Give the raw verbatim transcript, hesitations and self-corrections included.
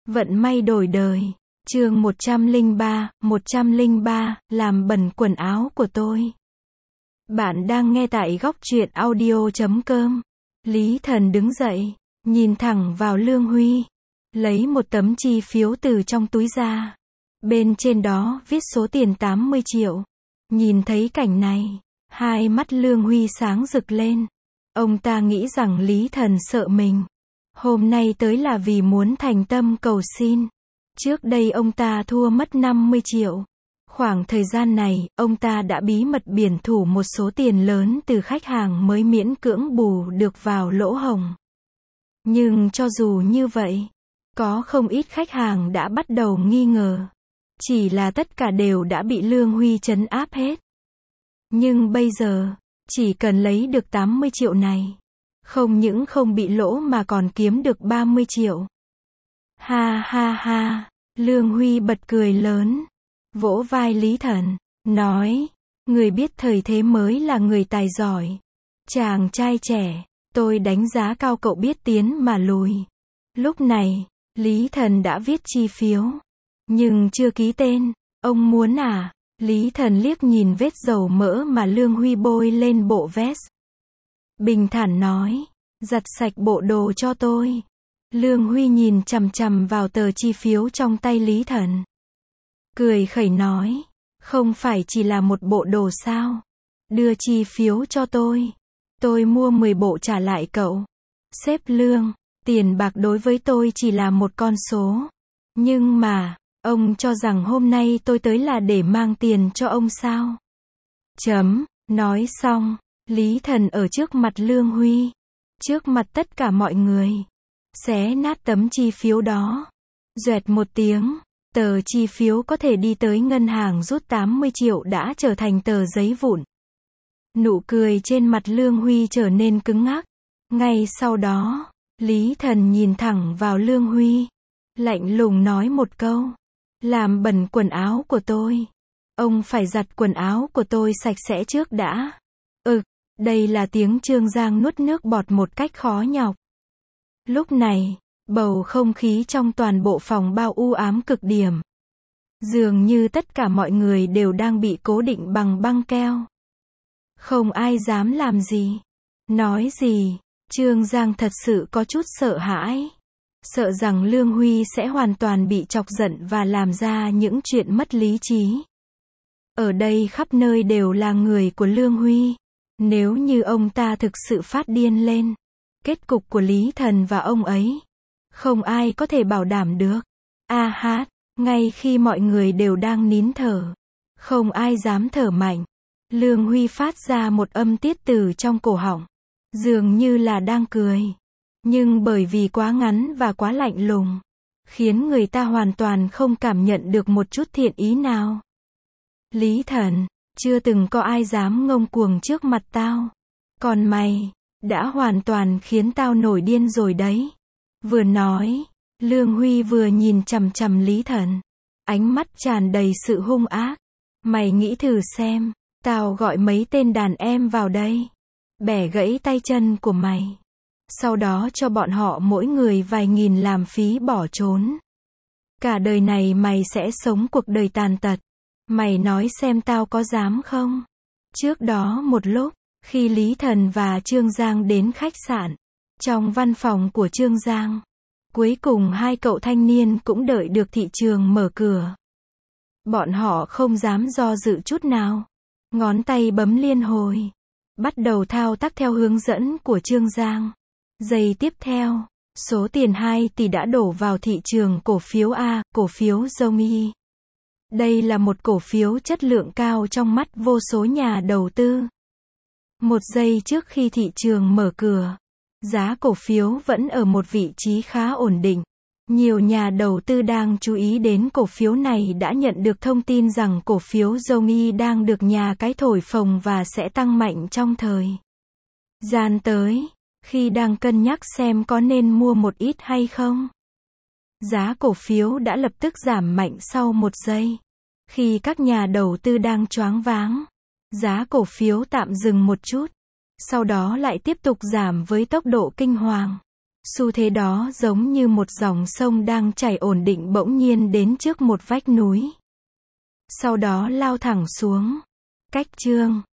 Vận may đổi đời. Chương một trăm lẻ ba, một trăm lẻ ba, làm bẩn quần áo của tôi. Bạn đang nghe tại góc truyện audio chấm com. Lý Thần đứng dậy, nhìn thẳng vào Lương Huy, lấy một tấm chi phiếu từ trong túi ra. Bên trên đó viết số tiền tám mươi triệu. Nhìn thấy cảnh này, hai mắt Lương Huy sáng rực lên. Ông ta nghĩ rằng Lý Thần sợ mình. Hôm nay tới là vì muốn thành tâm cầu xin. Trước đây ông ta thua mất năm mươi triệu. Khoảng thời gian này, ông ta đã bí mật biển thủ một số tiền lớn từ khách hàng mới miễn cưỡng bù được vào lỗ hổng. Nhưng cho dù như vậy, có không ít khách hàng đã bắt đầu nghi ngờ. Chỉ là tất cả đều đã bị Lương Huy trấn áp hết. Nhưng bây giờ, chỉ cần lấy được tám mươi triệu này, không những không bị lỗ mà còn kiếm được ba mươi triệu. Ha ha ha, Lương Huy bật cười lớn, vỗ vai Lý Thần, nói, người biết thời thế mới là người tài giỏi. Chàng trai trẻ, tôi đánh giá cao cậu biết tiến mà lùi. Lúc này, Lý Thần đã viết chi phiếu, nhưng chưa ký tên. Ông muốn à? Lý Thần liếc nhìn vết dầu mỡ mà Lương Huy bôi lên bộ vest. Bình thản nói, giặt sạch bộ đồ cho tôi. Lương Huy nhìn chằm chằm vào tờ chi phiếu trong tay Lý Thần. Cười khẩy nói, không phải chỉ là một bộ đồ sao? Đưa chi phiếu cho tôi. Tôi mua mười bộ trả lại cậu. Sếp Lương, tiền bạc đối với tôi chỉ là một con số. Nhưng mà, ông cho rằng hôm nay tôi tới là để mang tiền cho ông sao? Chấm, nói xong, Lý Thần ở trước mặt Lương Huy, trước mặt tất cả mọi người, xé nát tấm chi phiếu đó. Doẹt một tiếng, tờ chi phiếu có thể đi tới ngân hàng rút tám mươi triệu đã trở thành tờ giấy vụn. Nụ cười trên mặt Lương Huy trở nên cứng ngắc. Ngay sau đó, Lý Thần nhìn thẳng vào Lương Huy, lạnh lùng nói một câu. Làm bẩn quần áo của tôi. Ông phải giặt quần áo của tôi sạch sẽ trước đã. Ừ, đây là tiếng Trương Giang nuốt nước bọt một cách khó nhọc. Lúc này, bầu không khí trong toàn bộ phòng bao u ám cực điểm. Dường như tất cả mọi người đều đang bị cố định bằng băng keo. Không ai dám làm gì, nói gì. Trương Giang thật sự có chút sợ hãi. Sợ rằng Lương Huy sẽ hoàn toàn bị chọc giận và làm ra những chuyện mất lý trí. Ở đây khắp nơi đều là người của Lương Huy. Nếu như ông ta thực sự phát điên lên, kết cục của Lý Thần và ông ấy, không ai có thể bảo đảm được. A hát, ngay khi mọi người đều đang nín thở, không ai dám thở mạnh, Lương Huy phát ra một âm tiết từ trong cổ họng, dường như là đang cười. Nhưng bởi vì quá ngắn và quá lạnh lùng, khiến người ta hoàn toàn không cảm nhận được một chút thiện ý nào. Lý Thần, chưa từng có ai dám ngông cuồng trước mặt tao. Còn mày, đã hoàn toàn khiến tao nổi điên rồi đấy. Vừa nói, Lương Huy vừa nhìn chằm chằm Lý Thần, ánh mắt tràn đầy sự hung ác. Mày nghĩ thử xem, tao gọi mấy tên đàn em vào đây, bẻ gãy tay chân của mày. Sau đó cho bọn họ mỗi người vài nghìn làm phí bỏ trốn. Cả đời này mày sẽ sống cuộc đời tàn tật. Mày nói xem tao có dám không? Trước đó một lúc, khi Lý Thần và Trương Giang đến khách sạn, trong văn phòng của Trương Giang, cuối cùng hai cậu thanh niên cũng đợi được thị trường mở cửa. Bọn họ không dám do dự chút nào. Ngón tay bấm liên hồi, bắt đầu thao tác theo hướng dẫn của Trương Giang. Giây tiếp theo, số tiền hai tỷ đã đổ vào thị trường cổ phiếu A, cổ phiếu Zhongyi. Đây là một cổ phiếu chất lượng cao trong mắt vô số nhà đầu tư. Một giây trước khi thị trường mở cửa, giá cổ phiếu vẫn ở một vị trí khá ổn định. Nhiều nhà đầu tư đang chú ý đến cổ phiếu này đã nhận được thông tin rằng cổ phiếu Zhongyi đang được nhà cái thổi phồng và sẽ tăng mạnh trong thời gian tới. Khi đang cân nhắc xem có nên mua một ít hay không, giá cổ phiếu đã lập tức giảm mạnh sau một giây. Khi các nhà đầu tư đang choáng váng, giá cổ phiếu tạm dừng một chút, sau đó lại tiếp tục giảm với tốc độ kinh hoàng. Xu thế đó giống như một dòng sông đang chảy ổn định bỗng nhiên đến trước một vách núi. Sau đó lao thẳng xuống. Cách chương